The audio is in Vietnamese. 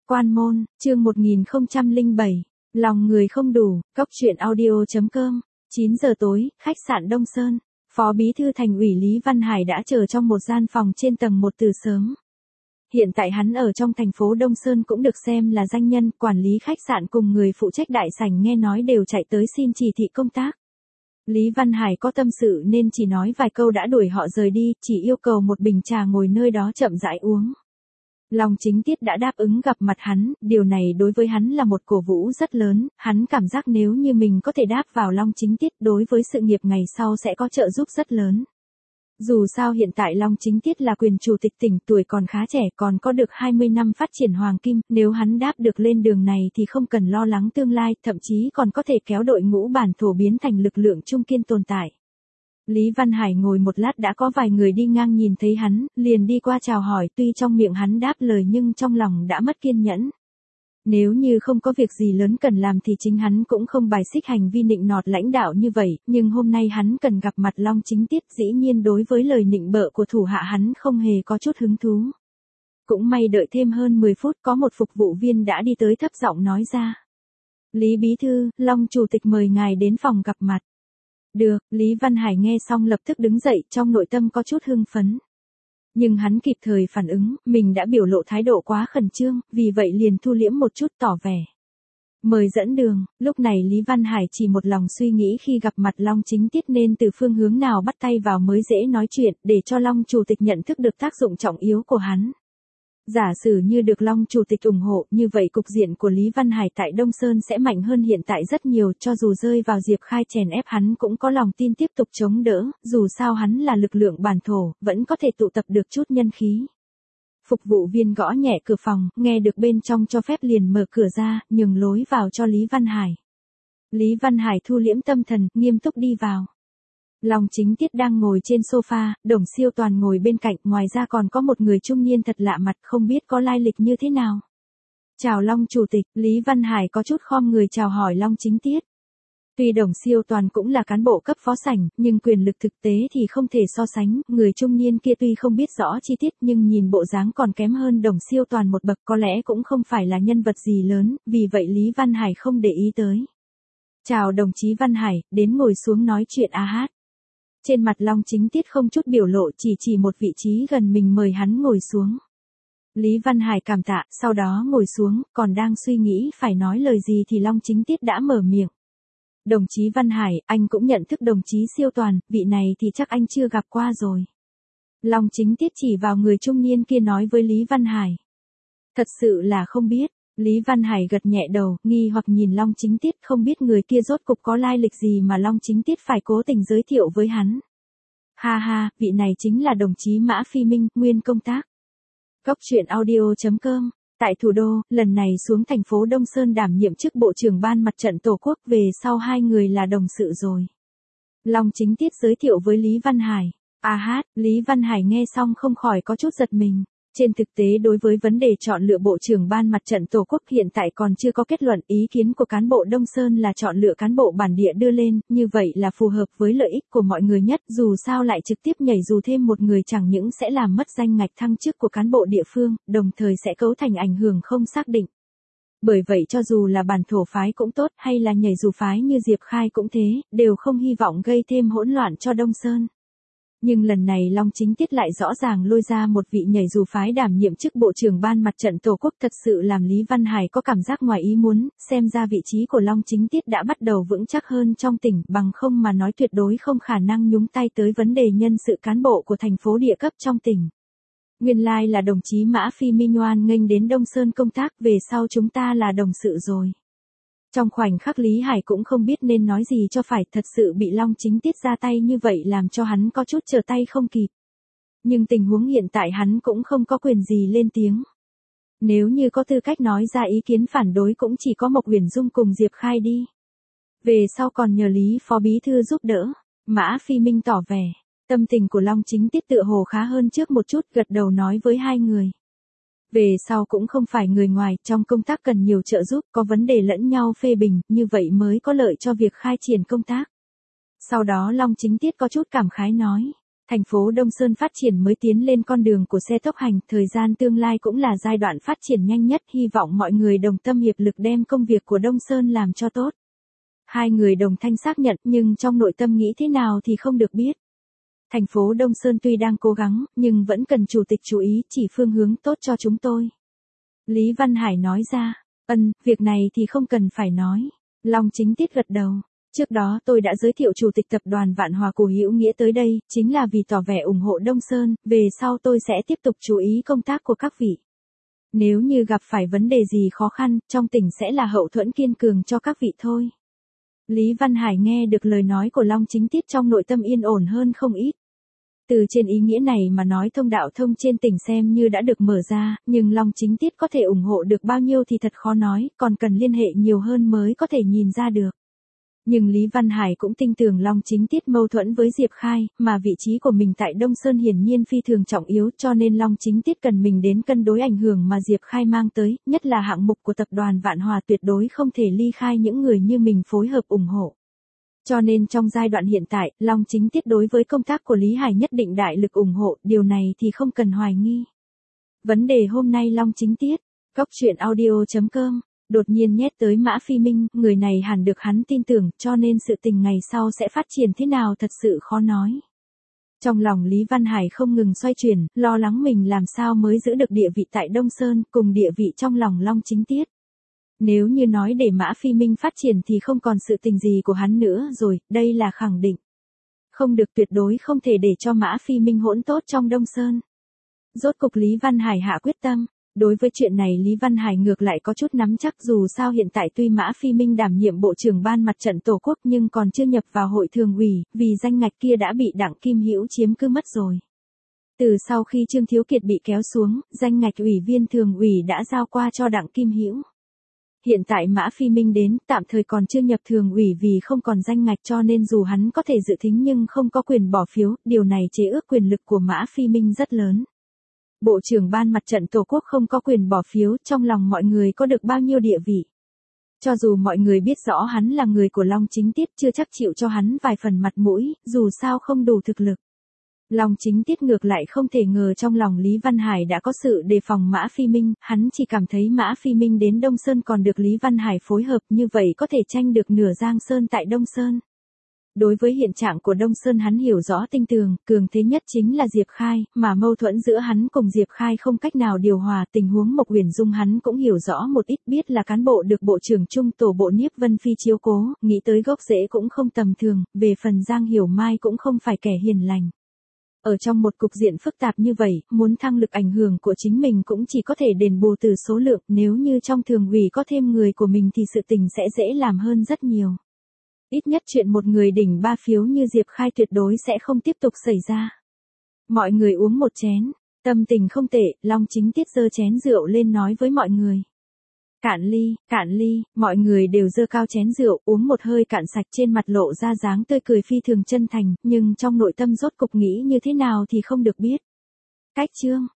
Quan môn, chương 1007, lòng người không đủ, cóc truyện audio.com, 9 giờ tối, khách sạn Đông Sơn, Phó Bí thư Thành ủy Lý Văn Hải đã chờ trong một gian phòng trên tầng 1 từ sớm. Hiện tại hắn ở trong thành phố Đông Sơn cũng được xem là danh nhân, quản lý khách sạn cùng người phụ trách đại sảnh nghe nói đều chạy tới xin chỉ thị công tác. Lý Văn Hải có tâm sự nên chỉ nói vài câu đã đuổi họ rời đi, chỉ yêu cầu một bình trà ngồi nơi đó chậm rãi uống. Long Chính Tiết đã đáp ứng gặp mặt hắn, điều này đối với hắn là một cổ vũ rất lớn, hắn cảm giác nếu như mình có thể đáp vào Long Chính Tiết đối với sự nghiệp ngày sau sẽ có trợ giúp rất lớn. Dù sao hiện tại Long Chính Tiết là quyền chủ tịch tỉnh, tuổi còn khá trẻ, còn có được 20 năm phát triển hoàng kim, nếu hắn đáp được lên đường này thì không cần lo lắng tương lai, thậm chí còn có thể kéo đội ngũ bản thổ biến thành lực lượng trung kiên tồn tại. Lý Văn Hải ngồi một lát đã có vài người đi ngang nhìn thấy hắn, liền đi qua chào hỏi, tuy trong miệng hắn đáp lời nhưng trong lòng đã mất kiên nhẫn. Nếu như không có việc gì lớn cần làm thì chính hắn cũng không bài xích hành vi nịnh nọt lãnh đạo như vậy, nhưng hôm nay hắn cần gặp mặt Long Chính Tiết, dĩ nhiên đối với lời nịnh bợ của thủ hạ hắn không hề có chút hứng thú. Cũng may đợi thêm hơn 10 phút có một phục vụ viên đã đi tới thấp giọng nói ra. Lý Bí Thư, Long Chủ tịch mời ngài đến phòng gặp mặt. Được, Lý Văn Hải nghe xong lập tức đứng dậy, trong nội tâm có chút hưng phấn. Nhưng hắn kịp thời phản ứng, mình đã biểu lộ thái độ quá khẩn trương, vì vậy liền thu liễm một chút tỏ vẻ. Mời dẫn đường, lúc này Lý Văn Hải chỉ một lòng suy nghĩ khi gặp mặt Long Chính Tiết nên từ phương hướng nào bắt tay vào mới dễ nói chuyện, để cho Long Chủ tịch nhận thức được tác dụng trọng yếu của hắn. Giả sử như được Long Chủ tịch ủng hộ, như vậy cục diện của Lý Văn Hải tại Đông Sơn sẽ mạnh hơn hiện tại rất nhiều, cho dù rơi vào Diệp Khai chèn ép hắn cũng có lòng tin tiếp tục chống đỡ, dù sao hắn là lực lượng bản thổ, vẫn có thể tụ tập được chút nhân khí. Phục vụ viên gõ nhẹ cửa phòng, nghe được bên trong cho phép liền mở cửa ra, nhường lối vào cho Lý Văn Hải. Lý Văn Hải thu liễm tâm thần, nghiêm túc đi vào. Long Chính Tiết đang ngồi trên sofa, Đồng Siêu Toàn ngồi bên cạnh, ngoài ra còn có một người trung niên thật lạ mặt, không biết có lai lịch như thế nào. Chào Long Chủ tịch, Lý Văn Hải có chút khom người chào hỏi Long Chính Tiết. Tuy Đồng Siêu Toàn cũng là cán bộ cấp phó sảnh, nhưng quyền lực thực tế thì không thể so sánh, người trung niên kia tuy không biết rõ chi tiết nhưng nhìn bộ dáng còn kém hơn Đồng Siêu Toàn một bậc, có lẽ cũng không phải là nhân vật gì lớn, vì vậy Lý Văn Hải không để ý tới. Chào đồng chí Văn Hải, đến ngồi xuống nói chuyện a hát. Trên mặt Long Chính Tiết không chút biểu lộ, chỉ một vị trí gần mình mời hắn ngồi xuống. Lý Văn Hải cảm tạ, sau đó ngồi xuống, còn đang suy nghĩ phải nói lời gì thì Long Chính Tiết đã mở miệng. Đồng chí Văn Hải, anh cũng nhận thức đồng chí Siêu Toàn, vị này thì chắc anh chưa gặp qua rồi. Long Chính Tiết chỉ vào người trung niên kia nói với Lý Văn Hải. Thật sự là không biết. Lý Văn Hải gật nhẹ đầu, nghi hoặc nhìn Long Chính Tiết, không biết người kia rốt cục có lai lịch gì mà Long Chính Tiết phải cố tình giới thiệu với hắn. Ha ha, vị này chính là đồng chí Mã Phi Minh, nguyên công tác. Cóc truyện audio.com, tại thủ đô, lần này xuống thành phố Đông Sơn đảm nhiệm chức Bộ trưởng Ban Mặt trận Tổ quốc, về sau hai người là đồng sự rồi. Long Chính Tiết giới thiệu với Lý Văn Hải. A hát, Lý Văn Hải nghe xong không khỏi có chút giật mình. Trên thực tế đối với vấn đề chọn lựa Bộ trưởng Ban Mặt trận Tổ quốc hiện tại còn chưa có kết luận, ý kiến của cán bộ Đông Sơn là chọn lựa cán bộ bản địa đưa lên, như vậy là phù hợp với lợi ích của mọi người nhất, dù sao lại trực tiếp nhảy dù thêm một người chẳng những sẽ làm mất danh ngạch thăng chức của cán bộ địa phương, đồng thời sẽ cấu thành ảnh hưởng không xác định. Bởi vậy cho dù là bản thổ phái cũng tốt hay là nhảy dù phái như Diệp Khai cũng thế, đều không hy vọng gây thêm hỗn loạn cho Đông Sơn. Nhưng lần này Long Chính Tiết lại rõ ràng lôi ra một vị nhảy dù phái đảm nhiệm chức Bộ trưởng Ban Mặt trận Tổ quốc, thật sự làm Lý Văn Hải có cảm giác ngoài ý muốn, xem ra vị trí của Long Chính Tiết đã bắt đầu vững chắc hơn trong tỉnh, bằng không mà nói tuyệt đối không khả năng nhúng tay tới vấn đề nhân sự cán bộ của thành phố địa cấp trong tỉnh. Nguyên lai là đồng chí Mã Phi Minh hoan nghênh đến Đông Sơn công tác, về sau chúng ta là đồng sự rồi. Trong khoảnh khắc Lý Hải cũng không biết nên nói gì cho phải, thật sự bị Long Chính Tiết ra tay như vậy làm cho hắn có chút trở tay không kịp. Nhưng tình huống hiện tại hắn cũng không có quyền gì lên tiếng. Nếu như có tư cách nói ra ý kiến phản đối cũng chỉ có Mộc Uyển Dung cùng Diệp Khai đi. Về sau còn nhờ Lý Phó Bí Thư giúp đỡ. Mã Phi Minh tỏ vẻ, tâm tình của Long Chính Tiết tựa hồ khá hơn trước một chút, gật đầu nói với hai người. Về sau cũng không phải người ngoài, trong công tác cần nhiều trợ giúp, có vấn đề lẫn nhau phê bình, như vậy mới có lợi cho việc khai triển công tác. Sau đó Long Chính Tiết có chút cảm khái nói, Thành phố Đông Sơn phát triển mới tiến lên con đường của xe tốc hành, thời gian tương lai cũng là giai đoạn phát triển nhanh nhất, hy vọng mọi người đồng tâm hiệp lực đem công việc của Đông Sơn làm cho tốt. Hai người đồng thanh xác nhận, nhưng trong nội tâm nghĩ thế nào thì không được biết. Thành phố Đông Sơn tuy đang cố gắng, nhưng vẫn cần chủ tịch chú ý chỉ phương hướng tốt cho chúng tôi. Lý Văn Hải nói ra, việc này thì không cần phải nói. Long Chính Tiết gật đầu. Trước đó tôi đã giới thiệu chủ tịch tập đoàn Vạn Hòa Cổ Hữu Nghĩa tới đây, chính là vì tỏ vẻ ủng hộ Đông Sơn, về sau tôi sẽ tiếp tục chú ý công tác của các vị. Nếu như gặp phải vấn đề gì khó khăn, trong tỉnh sẽ là hậu thuẫn kiên cường cho các vị thôi. Lý Văn Hải nghe được lời nói của Long Chính Tiết trong nội tâm yên ổn hơn không ít. Từ trên ý nghĩa này mà nói thông đạo thông trên tỉnh xem như đã được mở ra, nhưng Long Chính Tiết có thể ủng hộ được bao nhiêu thì thật khó nói, còn cần liên hệ nhiều hơn mới có thể nhìn ra được. Nhưng Lý Văn Hải cũng tin tưởng Long Chính Tiết mâu thuẫn với Diệp Khai, mà vị trí của mình tại Đông Sơn hiển nhiên phi thường trọng yếu, cho nên Long Chính Tiết cần mình đến cân đối ảnh hưởng mà Diệp Khai mang tới, nhất là hạng mục của tập đoàn Vạn Hòa tuyệt đối không thể ly khai những người như mình phối hợp ủng hộ. Cho nên trong giai đoạn hiện tại, Long Chính Tiết đối với công tác của Lý Hải nhất định đại lực ủng hộ, điều này thì không cần hoài nghi. Vấn đề hôm nay Long Chính Tiết, coctruyện.audio.com, đột nhiên nhét tới Mã Phi Minh, người này hẳn được hắn tin tưởng, cho nên sự tình ngày sau sẽ phát triển thế nào thật sự khó nói. Trong lòng Lý Văn Hải không ngừng xoay chuyển, lo lắng mình làm sao mới giữ được địa vị tại Đông Sơn, cùng địa vị trong lòng Long Chính Tiết. Nếu như nói để Mã Phi Minh phát triển thì không còn sự tình gì của hắn nữa rồi, đây là khẳng định. Không được, tuyệt đối không thể để cho Mã Phi Minh hỗn tốt trong Đông Sơn. Rốt cục Lý Văn Hải hạ quyết tâm. Đối với chuyện này Lý Văn Hải ngược lại có chút nắm chắc, dù sao hiện tại tuy Mã Phi Minh đảm nhiệm Bộ trưởng Ban Mặt trận Tổ quốc nhưng còn chưa nhập vào hội thường ủy, vì danh ngạch kia đã bị Đặng Kim Hữu chiếm cứ mất rồi. Từ sau khi Trương Thiếu Kiệt bị kéo xuống, danh ngạch ủy viên thường ủy đã giao qua cho Đặng Kim Hữu. Hiện tại Mã Phi Minh đến, tạm thời còn chưa nhập thường ủy vì không còn danh ngạch, cho nên dù hắn có thể dự thính nhưng không có quyền bỏ phiếu, điều này chế ước quyền lực của Mã Phi Minh rất lớn. Bộ trưởng Ban Mặt trận Tổ quốc không có quyền bỏ phiếu, trong lòng mọi người có được bao nhiêu địa vị. Cho dù mọi người biết rõ hắn là người của Long Chính Tiết chưa chắc chịu cho hắn vài phần mặt mũi, dù sao không đủ thực lực. Long Chính Tiết ngược lại không thể ngờ trong lòng Lý Văn Hải đã có sự đề phòng Mã Phi Minh, hắn chỉ cảm thấy Mã Phi Minh đến Đông Sơn còn được Lý Văn Hải phối hợp, như vậy có thể tranh được nửa Giang Sơn tại Đông Sơn. Đối với hiện trạng của Đông Sơn hắn hiểu rõ tinh tường, cường thế nhất chính là Diệp Khai, mà mâu thuẫn giữa hắn cùng Diệp Khai không cách nào điều hòa, tình huống Mộc Uyển Dung hắn cũng hiểu rõ một ít, biết là cán bộ được Bộ trưởng Trung tổ Bộ Niếp Vân Phi chiếu cố, nghĩ tới gốc rễ cũng không tầm thường, về phần Giang Hiểu Mai cũng không phải kẻ hiền lành. Ở trong một cục diện phức tạp như vậy, muốn thăng lực ảnh hưởng của chính mình cũng chỉ có thể đền bù từ số lượng, nếu như trong thường ủy có thêm người của mình thì sự tình sẽ dễ làm hơn rất nhiều. Ít nhất chuyện một người đỉnh 3 phiếu như Diệp Khai tuyệt đối sẽ không tiếp tục xảy ra. Mọi người uống một chén, tâm tình không tệ, Long Chính Tiết giơ chén rượu lên nói với mọi người. Cạn ly, mọi người đều giơ cao chén rượu, uống một hơi cạn sạch, trên mặt lộ ra dáng tươi cười phi thường chân thành, nhưng trong nội tâm rốt cục nghĩ như thế nào thì không được biết. Cách chương